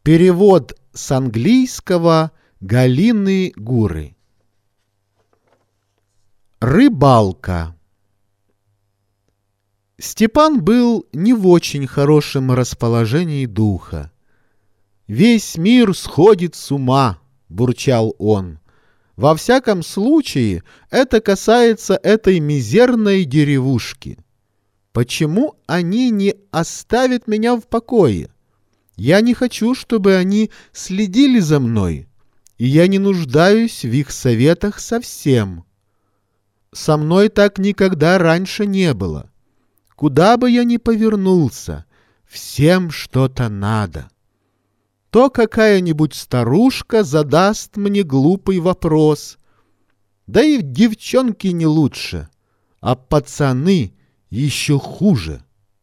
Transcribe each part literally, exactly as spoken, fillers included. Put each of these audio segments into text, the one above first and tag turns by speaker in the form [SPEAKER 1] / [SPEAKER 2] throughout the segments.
[SPEAKER 1] Перевод с английского Галины Гуры. Рыбалка. Степан был не в очень хорошем расположении духа. «Весь мир сходит с ума», — бурчал он. «Во всяком случае, это касается этой мизерной деревушки. Почему они не оставят меня в покое? Я не хочу, чтобы они следили за мной, и я не нуждаюсь в их советах совсем. Со мной так никогда раньше не было. Куда бы я ни повернулся, всем что-то надо. То какая-нибудь старушка задаст мне глупый вопрос. Да и девчонки не лучше, а пацаны еще хуже».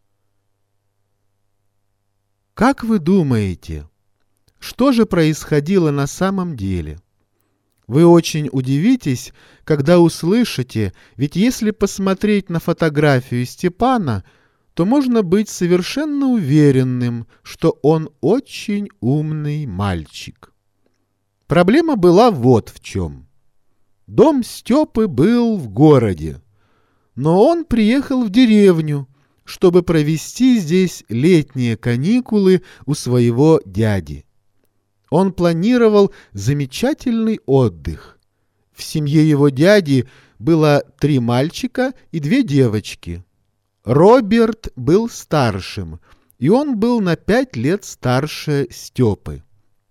[SPEAKER 1] Как вы думаете, что же происходило на самом деле? Вы очень удивитесь, когда услышите, ведь если посмотреть на фотографию Степана, то можно быть совершенно уверенным, что он очень умный мальчик. Проблема была вот в чем. Дом Степы был в городе, но он приехал в деревню, чтобы провести здесь летние каникулы у своего дяди. Он планировал замечательный отдых. В семье его дяди было три мальчика и две девочки. Роберт был старшим, и он был на пять лет старше Степы.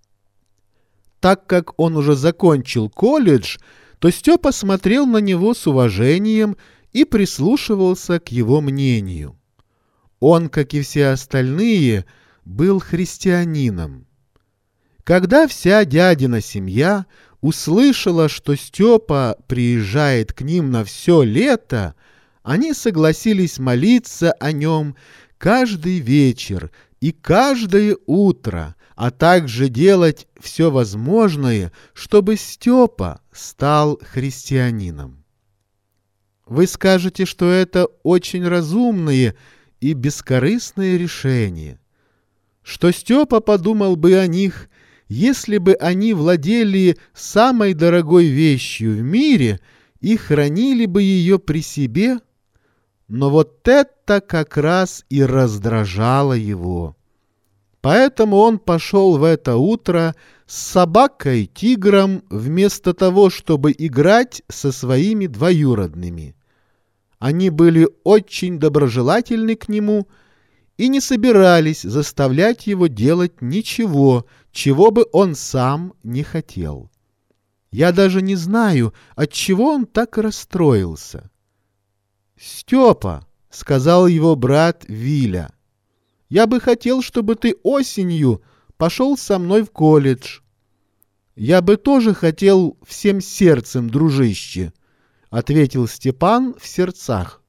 [SPEAKER 1] Так как он уже закончил колледж, то Степа смотрел на него с уважением и прислушивался к его мнению. Он, как и все остальные, был христианином. Когда вся дядина семья услышала, что Степа приезжает к ним на все лето, они согласились молиться о нем каждый вечер и каждое утро, а также делать все возможное, чтобы Степа стал христианином. Вы скажете, что это очень разумные и бескорыстное решение, что Степа подумал бы о них, если бы они владели самой дорогой вещью в мире и хранили бы ее при себе. Но вот это как раз и раздражало его. Поэтому он пошел в это утро с собакой-тигром вместо того, чтобы играть со своими двоюродными. Они были очень доброжелательны к нему и не собирались заставлять его делать ничего, чего бы он сам не хотел. Я даже не знаю, отчего он так расстроился. «Степа», — сказал его брат Виля, — «я бы хотел, чтобы ты осенью пошел со мной в колледж». «Я бы тоже хотел всем сердцем, дружище», — ответил Степан в сердцах.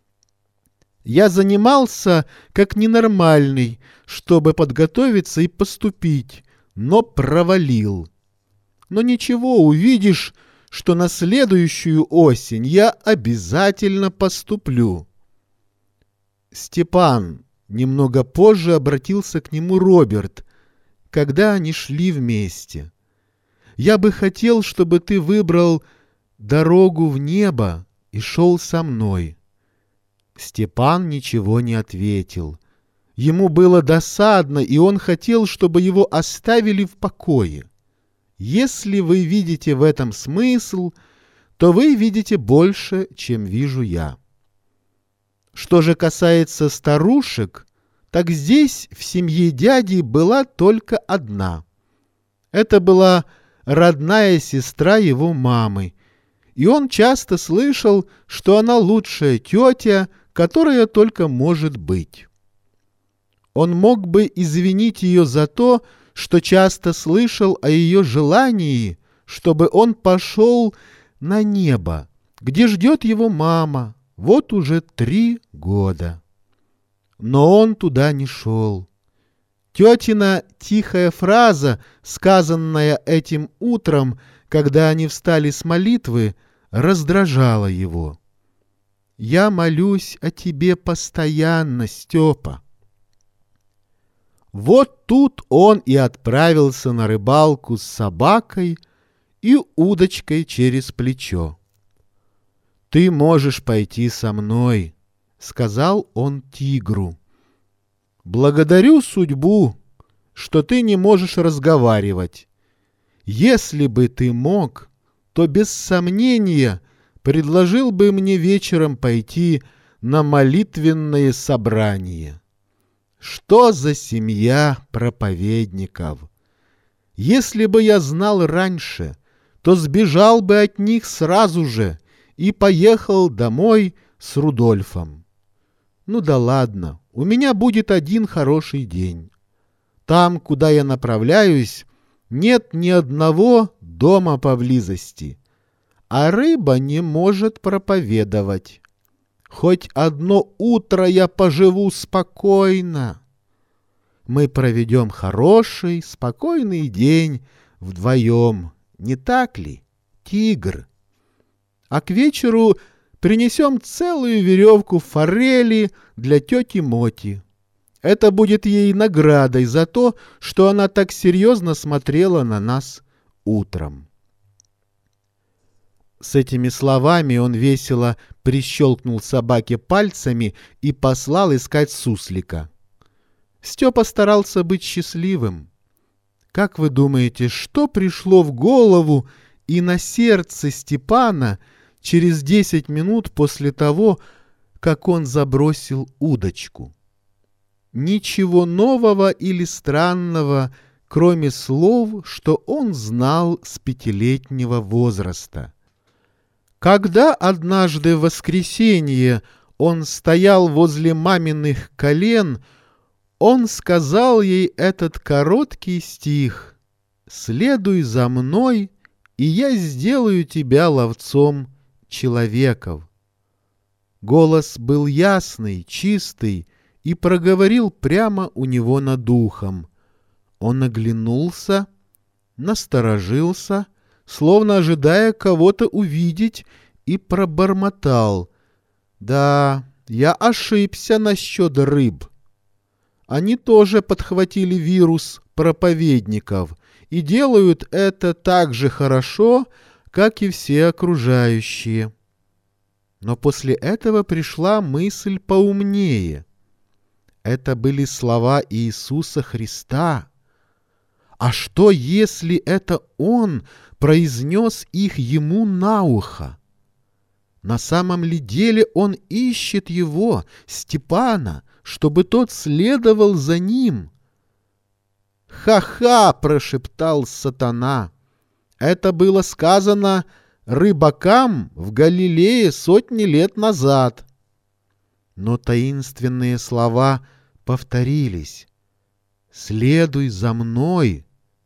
[SPEAKER 1] «Я занимался как ненормальный, чтобы подготовиться и поступить, но провалил. Но ничего, увидишь, что на следующую осень я обязательно поступлю». «Степан», — немного позже обратился к нему Роберт, когда они шли вместе, — «я бы хотел, чтобы ты выбрал дорогу в небо и шел со мной». Степан ничего не ответил. Ему было досадно, и он хотел, чтобы его оставили в покое. Если вы видите в этом смысл, то вы видите больше, чем вижу я. Что же касается старушек, так здесь в семье дяди была только одна. Это была родная сестра его мамы, и он часто слышал, что она лучшая тетя, которая только может быть. Он мог бы извинить ее за то, что часто слышал о ее желании, чтобы он пошел на небо, где ждет его мама, вот уже три года. Но он туда не шел. Тетина тихая фраза, сказанная этим утром, когда они встали с молитвы, раздражала его. «Я молюсь о тебе постоянно, Степа». Вот тут он и отправился на рыбалку с собакой и удочкой через плечо. «Ты можешь пойти со мной», — сказал он тигру. «Благодарю судьбу, что ты не можешь разговаривать. Если бы ты мог, то без сомнения предложил бы мне вечером пойти на молитвенное собрание. Что за семья проповедников? Если бы я знал раньше, то сбежал бы от них сразу же и поехал домой с Рудольфом. Ну да ладно, у меня будет один хороший день. Там, куда я направляюсь, нет ни одного дома поблизости, а рыба не может проповедовать. Хоть одно утро я поживу спокойно. Мы проведем хороший, спокойный день вдвоем, не так ли, тигр? А к вечеру принесем целую веревку форели для тети Моти. Это будет ей наградой за то, что она так серьезно смотрела на нас утром». С этими словами он весело прищелкнул собаке пальцами и послал искать суслика. Степа старался быть счастливым. Как вы думаете, что пришло в голову и на сердце Степана через десять минут после того, как он забросил удочку? Ничего нового или странного, кроме слов, что он знал с пятилетнего возраста. Когда однажды в воскресенье он стоял возле маминых колен, он сказал ей этот короткий стих: «Следуй за мной, и я сделаю тебя ловцом человеков». Голос был ясный, чистый и проговорил прямо у него над ухом. Он оглянулся, насторожился, словно ожидая кого-то увидеть, и пробормотал: «Да, я ошибся насчет рыб. Они тоже подхватили вирус проповедников и делают это так же хорошо, как и все окружающие». Но после этого пришла мысль поумнее. Это были слова Иисуса Христа. А что, если это Он произнес их ему на ухо? На самом ли деле он ищет его, Степана, чтобы тот следовал за ним? «Ха-ха!» — прошептал сатана. «Это было сказано рыбакам в Галилее сотни лет назад». Но таинственные слова повторились: «Следуй за мной,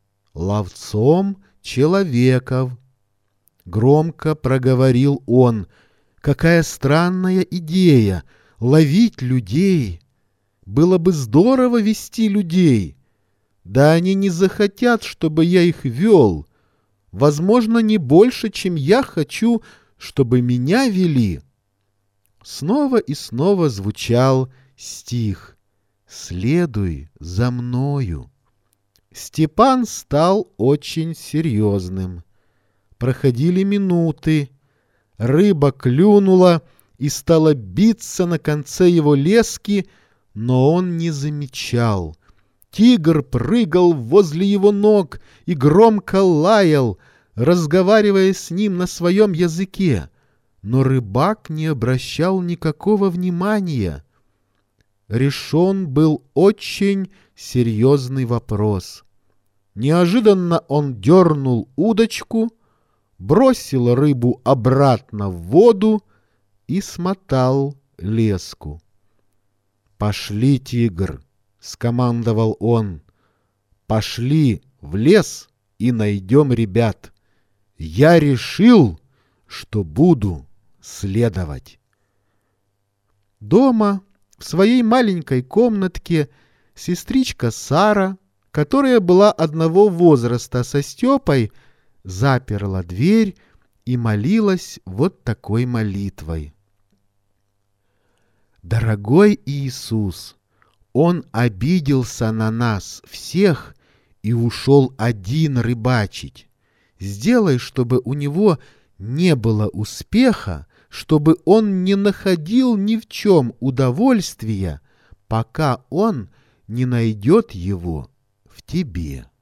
[SPEAKER 1] ловцом человеков». Громко проговорил он: «Какая странная идея — ловить людей! Было бы здорово вести людей. Да они не захотят, чтобы я их вел. Возможно, не больше, чем я хочу, чтобы меня вели». Снова и снова звучал стих: «Следуй за мною». Степан стал очень серьезным. Проходили минуты. Рыба клюнула и стала биться на конце его лески, но он не замечал. Тигр прыгал возле его ног и громко лаял, разговаривая с ним на своем языке, но рыбак не обращал никакого внимания. Решен был очень серьезный вопрос. Неожиданно он дернул удочку, бросил рыбу обратно в воду и смотал леску. «Пошли, тигр!» — скомандовал он. «Пошли в лес и найдем ребят. Я решил, что буду следовать». Дома, в своей маленькой комнатке, сестричка Сара, которая была одного возраста со Степой, заперла дверь и молилась вот такой молитвой: «Дорогой Иисус, Он обиделся на нас всех и ушел один рыбачить. Сделай, чтобы у него не было успеха, чтобы он не находил ни в чем удовольствия, пока он не найдет его в тебе.